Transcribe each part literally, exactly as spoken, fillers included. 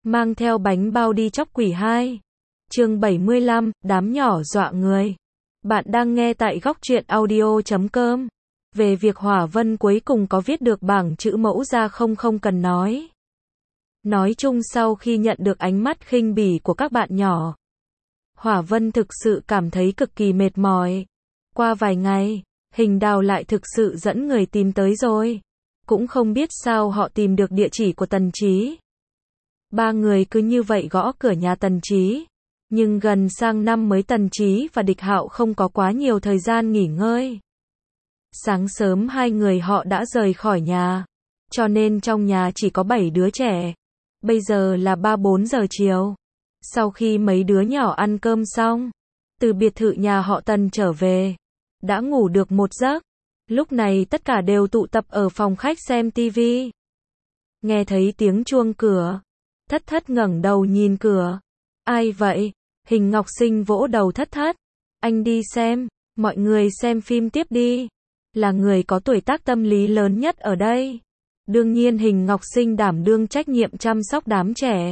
mang theo bánh bao đi chóc quỷ hai. Chương bảy mươi lăm, đám nhỏ dọa người. Bạn đang nghe tại góc truyện audio chấm com. Về việc Hỏa Vân cuối cùng có viết được bảng chữ mẫu ra không không cần nói. Nói chung sau khi nhận được ánh mắt khinh bỉ của các bạn nhỏ, Hỏa Vân thực sự cảm thấy cực kỳ mệt mỏi. Qua vài ngày, Hình Đào lại thực sự dẫn người tìm tới rồi. Cũng không biết sao họ tìm được địa chỉ của Tần Chí. Ba người cứ như vậy gõ cửa nhà Tần Chí. Nhưng gần sang năm mới Tần Chí và Địch Hạo không có quá nhiều thời gian nghỉ ngơi. Sáng sớm hai người họ đã rời khỏi nhà. Cho nên trong nhà chỉ có bảy đứa trẻ. Bây giờ là ba bốn giờ chiều. Sau khi mấy đứa nhỏ ăn cơm xong, từ biệt thự nhà họ Tần trở về, đã ngủ được một giấc. Lúc này tất cả đều tụ tập ở phòng khách xem tivi. Nghe thấy tiếng chuông cửa, Thất Thất ngẩng đầu nhìn cửa. Ai vậy? Hình Ngọc Sinh vỗ đầu Thất Thất. Anh đi xem, mọi người xem phim tiếp đi. Là người có tuổi tác tâm lý lớn nhất ở đây. Đương nhiên Hình Ngọc Sinh đảm đương trách nhiệm chăm sóc đám trẻ.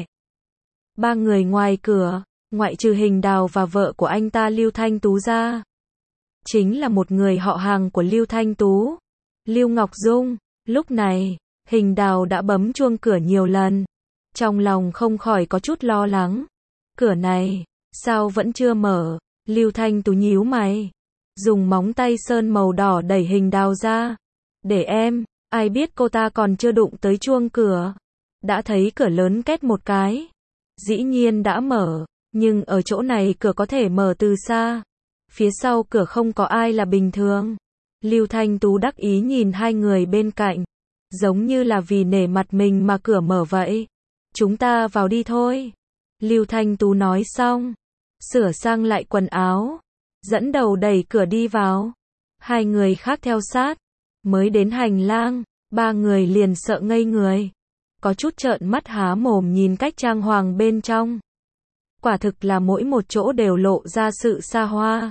Ba người ngoài cửa, ngoại trừ Hình Đào và vợ của anh ta Lưu Thanh Tú ra, chính là một người họ hàng của Lưu Thanh Tú, Lưu Ngọc Dung. Lúc này, Hình Đào đã bấm chuông cửa nhiều lần. Trong lòng không khỏi có chút lo lắng. Cửa này, sao vẫn chưa mở? Lưu Thanh Tú nhíu mày, dùng móng tay sơn màu đỏ đẩy Hình Đào ra. Để em, ai biết cô ta còn chưa đụng tới chuông cửa. Đã thấy cửa lớn két một cái. Dĩ nhiên đã mở, nhưng ở chỗ này cửa có thể mở từ xa. Phía sau cửa không có ai là bình thường. Lưu Thanh Tú đắc ý nhìn hai người bên cạnh. Giống như là vì nể mặt mình mà cửa mở vậy. Chúng ta vào đi thôi. Lưu Thanh Tú nói xong, sửa sang lại quần áo, dẫn đầu đẩy cửa đi vào. Hai người khác theo sát. Mới đến hành lang, ba người liền sợ ngây người. Có chút trợn mắt há mồm nhìn cách trang hoàng bên trong. Quả thực là mỗi một chỗ đều lộ ra sự xa hoa.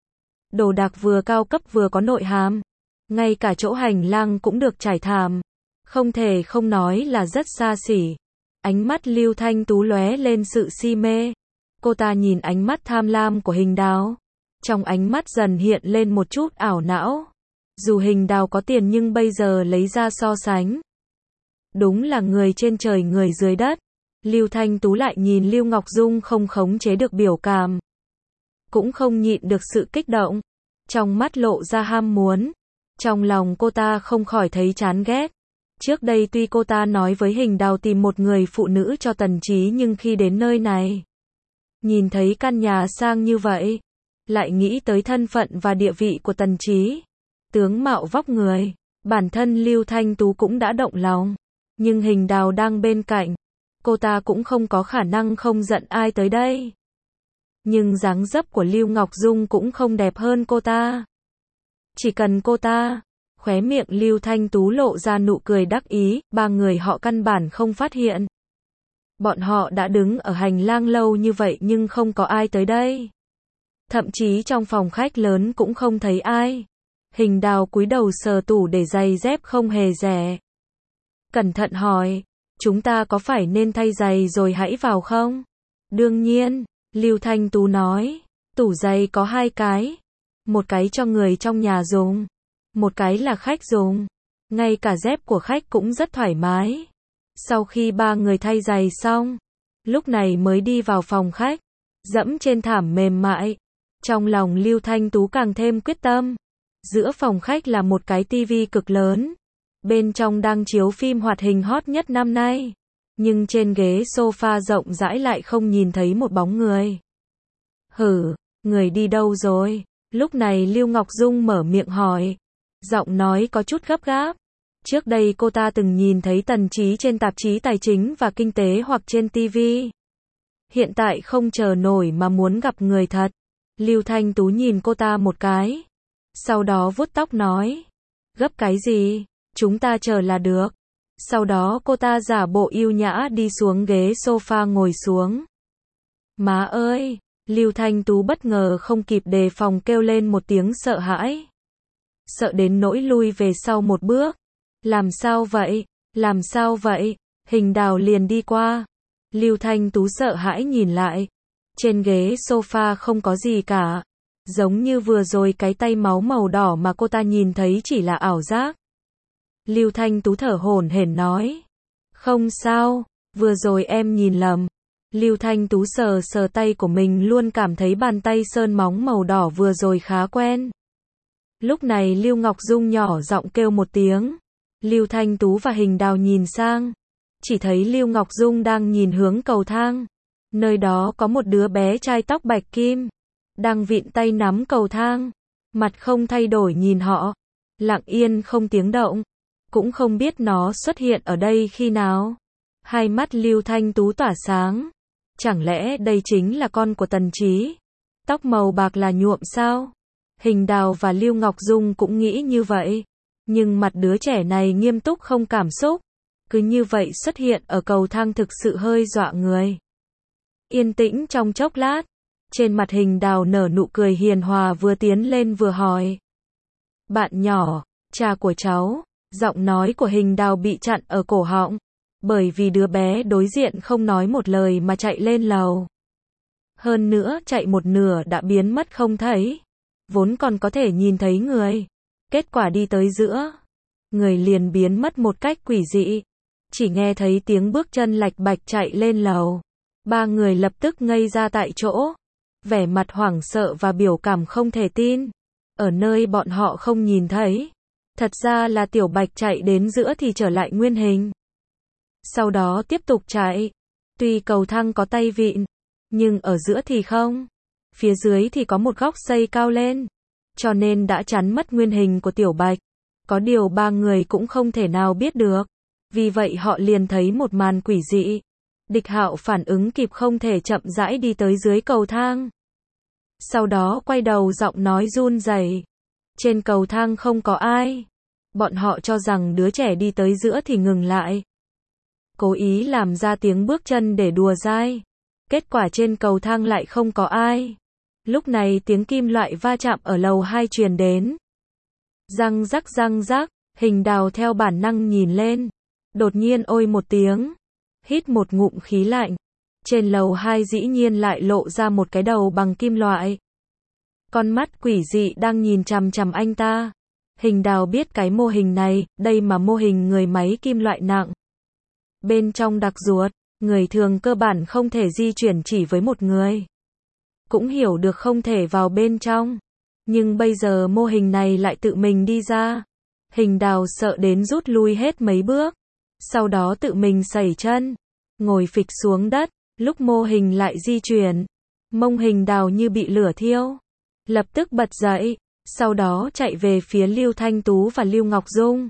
Đồ đạc vừa cao cấp vừa có nội hàm. Ngay cả chỗ hành lang cũng được trải thảm. Không thể không nói là rất xa xỉ. Ánh mắt Lưu Thanh Tú lóe lên sự si mê. Cô ta nhìn ánh mắt tham lam của Hình Đào. Trong ánh mắt dần hiện lên một chút ảo não. Dù Hình Đào có tiền nhưng bây giờ lấy ra so sánh. Đúng là người trên trời người dưới đất. Lưu Thanh Tú lại nhìn Lưu Ngọc Dung không khống chế được biểu cảm. Cũng không nhịn được sự kích động. Trong mắt lộ ra ham muốn. Trong lòng cô ta không khỏi thấy chán ghét. Trước đây tuy cô ta nói với Hình Đào tìm một người phụ nữ cho Tần Chí, nhưng khi đến nơi này, nhìn thấy căn nhà sang như vậy, lại nghĩ tới thân phận và địa vị của Tần Chí, tướng mạo vóc người, bản thân Lưu Thanh Tú cũng đã động lòng. Nhưng Hình Đào đang bên cạnh, cô ta cũng không có khả năng không giận ai tới đây. Nhưng dáng dấp của Lưu Ngọc Dung cũng không đẹp hơn cô ta. Chỉ cần cô ta, khóe miệng Lưu Thanh Tú lộ ra nụ cười đắc ý, ba người họ căn bản không phát hiện. Bọn họ đã đứng ở hành lang lâu như vậy nhưng không có ai tới đây. Thậm chí trong phòng khách lớn cũng không thấy ai. Hình Đào cúi đầu sờ tủ để giày dép không hề rẻ. Cẩn thận hỏi, chúng ta có phải nên thay giày rồi hãy vào không? Đương nhiên, Lưu Thanh Tú nói, tủ giày có hai cái. Một cái cho người trong nhà dùng, một cái là khách dùng. Ngay cả dép của khách cũng rất thoải mái. Sau khi ba người thay giày xong, lúc này mới đi vào phòng khách, dẫm trên thảm mềm mại. Trong lòng Lưu Thanh Tú càng thêm quyết tâm. Giữa phòng khách là một cái tivi cực lớn. Bên trong đang chiếu phim hoạt hình hot nhất năm nay. Nhưng trên ghế sofa rộng rãi lại không nhìn thấy một bóng người. Hử, người đi đâu rồi? Lúc này Lưu Ngọc Dung mở miệng hỏi. Giọng nói có chút gấp gáp. Trước đây cô ta từng nhìn thấy Tần Chí trên tạp chí tài chính và kinh tế hoặc trên tivi. Hiện tại không chờ nổi mà muốn gặp người thật. Lưu Thanh Tú nhìn cô ta một cái. Sau đó vuốt tóc nói. Gấp cái gì? Chúng ta chờ là được. Sau đó cô ta giả bộ yêu nhã đi xuống ghế sofa ngồi xuống. Má ơi! Lưu Thanh Tú bất ngờ không kịp đề phòng kêu lên một tiếng sợ hãi. Sợ đến nỗi lui về sau một bước. Làm sao vậy? Làm sao vậy? Hình Đào liền đi qua. Lưu Thanh Tú sợ hãi nhìn lại. Trên ghế sofa không có gì cả. Giống như vừa rồi cái tay máu màu đỏ mà cô ta nhìn thấy chỉ là ảo giác. Lưu Thanh Tú thở hổn hển nói. Không sao, vừa rồi em nhìn lầm. Lưu Thanh Tú sờ sờ tay của mình luôn cảm thấy bàn tay sơn móng màu đỏ vừa rồi khá quen. Lúc này Lưu Ngọc Dung nhỏ giọng kêu một tiếng. Lưu Thanh Tú và Hình Đào nhìn sang. Chỉ thấy Lưu Ngọc Dung đang nhìn hướng cầu thang. Nơi đó có một đứa bé trai tóc bạch kim. Đang vịn tay nắm cầu thang. Mặt không thay đổi nhìn họ. Lặng yên không tiếng động. Cũng không biết nó xuất hiện ở đây khi nào. Hai mắt Lưu Thanh Tú tỏa sáng. Chẳng lẽ đây chính là con của Tần Trí? Tóc màu bạc là nhuộm sao? Hình Đào và Lưu Ngọc Dung cũng nghĩ như vậy. Nhưng mặt đứa trẻ này nghiêm túc không cảm xúc. Cứ như vậy xuất hiện ở cầu thang thực sự hơi dọa người. Yên tĩnh trong chốc lát. Trên mặt Hình Đào nở nụ cười hiền hòa vừa tiến lên vừa hỏi. Bạn nhỏ, cha của cháu. Giọng nói của Hình Đào bị chặn ở cổ họng. Bởi vì đứa bé đối diện không nói một lời mà chạy lên lầu. Hơn nữa chạy một nửa đã biến mất không thấy. Vốn còn có thể nhìn thấy người. Kết quả đi tới giữa. Người liền biến mất một cách quỷ dị. Chỉ nghe thấy tiếng bước chân lạch bạch chạy lên lầu. Ba người lập tức ngây ra tại chỗ. Vẻ mặt hoảng sợ và biểu cảm không thể tin. Ở nơi bọn họ không nhìn thấy. Thật ra là Tiểu Bạch chạy đến giữa thì trở lại nguyên hình. Sau đó tiếp tục chạy. Tuy cầu thang có tay vịn. Nhưng ở giữa thì không. Phía dưới thì có một góc xây cao lên. Cho nên đã chắn mất nguyên hình của Tiểu Bạch. Có điều ba người cũng không thể nào biết được. Vì vậy họ liền thấy một màn quỷ dị. Địch Hạo phản ứng kịp không thể chậm rãi đi tới dưới cầu thang. Sau đó quay đầu giọng nói run rẩy. Trên cầu thang không có ai. Bọn họ cho rằng đứa trẻ đi tới giữa thì ngừng lại. Cố ý làm ra tiếng bước chân để đùa dai. Kết quả trên cầu thang lại không có ai. Lúc này tiếng kim loại va chạm ở lầu hai truyền đến. Răng rắc răng rắc, Hình Đào theo bản năng nhìn lên. Đột nhiên ôi một tiếng. Hít một ngụm khí lạnh. Trên lầu hai dĩ nhiên lại lộ ra một cái đầu bằng kim loại. Con mắt quỷ dị đang nhìn chằm chằm anh ta. Hình Đào biết cái mô hình này, đây mà mô hình người máy kim loại nặng. Bên trong đặc ruột, người thường cơ bản không thể di chuyển chỉ với một người. Cũng hiểu được không thể vào bên trong. Nhưng bây giờ mô hình này lại tự mình đi ra. Hình Đào sợ đến rút lui hết mấy bước. Sau đó tự mình sẩy chân. Ngồi phịch xuống đất. Lúc mô hình lại di chuyển. Mông Hình Đào như bị lửa thiêu. Lập tức bật dậy. Sau đó chạy về phía Lưu Thanh Tú và Lưu Ngọc Dung.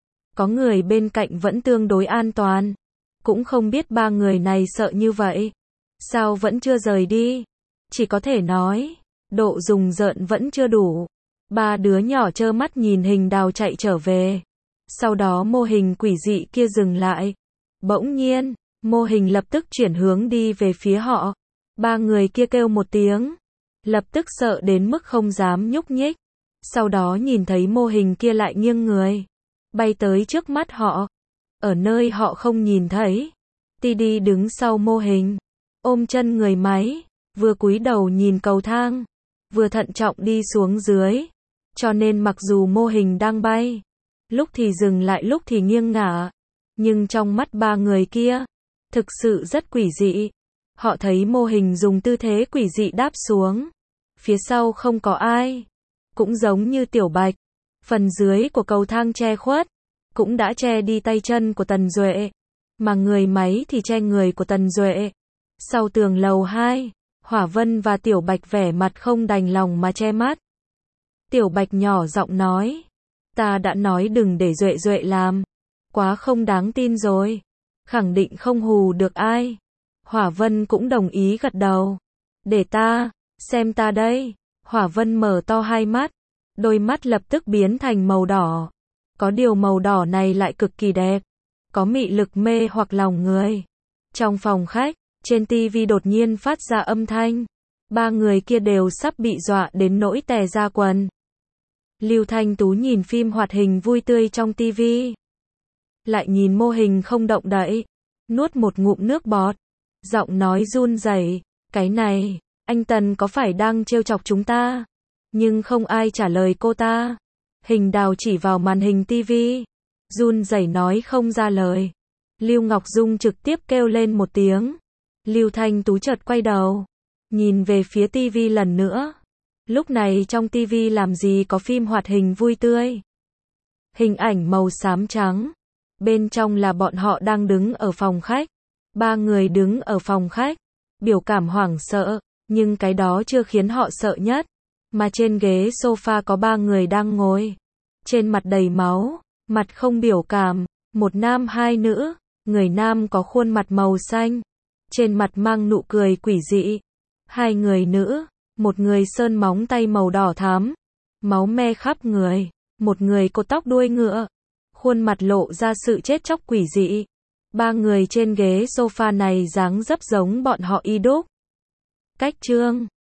Có người bên cạnh vẫn tương đối an toàn. Cũng không biết ba người này sợ như vậy. Sao vẫn chưa rời đi? Chỉ có thể nói, độ rùng rợn vẫn chưa đủ. Ba đứa nhỏ trơ mắt nhìn Hình Đào chạy trở về. Sau đó mô hình quỷ dị kia dừng lại. Bỗng nhiên, mô hình lập tức chuyển hướng đi về phía họ. Ba người kia kêu một tiếng. Lập tức sợ đến mức không dám nhúc nhích. Sau đó nhìn thấy mô hình kia lại nghiêng người. Bay tới trước mắt họ. Ở nơi họ không nhìn thấy. Tidi đứng sau mô hình. Ôm chân người máy. Vừa cúi đầu nhìn cầu thang. Vừa thận trọng đi xuống dưới. Cho nên mặc dù mô hình đang bay. Lúc thì dừng lại lúc thì nghiêng ngả. Nhưng trong mắt ba người kia. Thực sự rất quỷ dị. Họ thấy mô hình dùng tư thế quỷ dị đáp xuống. Phía sau không có ai. Cũng giống như Tiểu Bạch. Phần dưới của cầu thang che khuất. Cũng đã che đi tay chân của Tần Duệ. Mà người máy thì che người của Tần Duệ. Sau tường lầu hai, Hỏa Vân và Tiểu Bạch vẻ mặt không đành lòng mà che mắt. Tiểu Bạch nhỏ giọng nói. Ta đã nói đừng để Duệ Duệ làm. Quá không đáng tin rồi. Khẳng định không hù được ai. Hỏa Vân cũng đồng ý gật đầu. Để ta, xem ta đây. Hỏa Vân mở to hai mắt. Đôi mắt lập tức biến thành màu đỏ. Có điều màu đỏ này lại cực kỳ đẹp. Có mị lực mê hoặc lòng người. Trong phòng khách, trên tivi đột nhiên phát ra âm thanh. Ba người kia đều sắp bị dọa đến nỗi tè ra quần. Lưu Thanh Tú nhìn phim hoạt hình vui tươi trong tivi. Lại nhìn mô hình không động đậy. Nuốt một ngụm nước bọt. Giọng nói run rẩy, cái này, anh Tần có phải đang trêu chọc chúng ta? Nhưng không ai trả lời cô ta. Hình Đào chỉ vào màn hình tivi, run rẩy nói không ra lời. Lưu Ngọc Dung trực tiếp kêu lên một tiếng. Lưu Thanh Tú chợt quay đầu, nhìn về phía tivi lần nữa. Lúc này trong tivi làm gì có phim hoạt hình vui tươi. Hình ảnh màu xám trắng. Bên trong là bọn họ đang đứng ở phòng khách. Ba người đứng ở phòng khách, biểu cảm hoảng sợ, nhưng cái đó chưa khiến họ sợ nhất. Mà trên ghế sofa có ba người đang ngồi. Trên mặt đầy máu, mặt không biểu cảm, một nam hai nữ. Người nam có khuôn mặt màu xanh, trên mặt mang nụ cười quỷ dị. Hai người nữ, một người sơn móng tay màu đỏ thắm, máu me khắp người, một người cột tóc đuôi ngựa, khuôn mặt lộ ra sự chết chóc quỷ dị. Ba người trên ghế sofa này dáng dấp giống bọn họ y đúc. Cách chương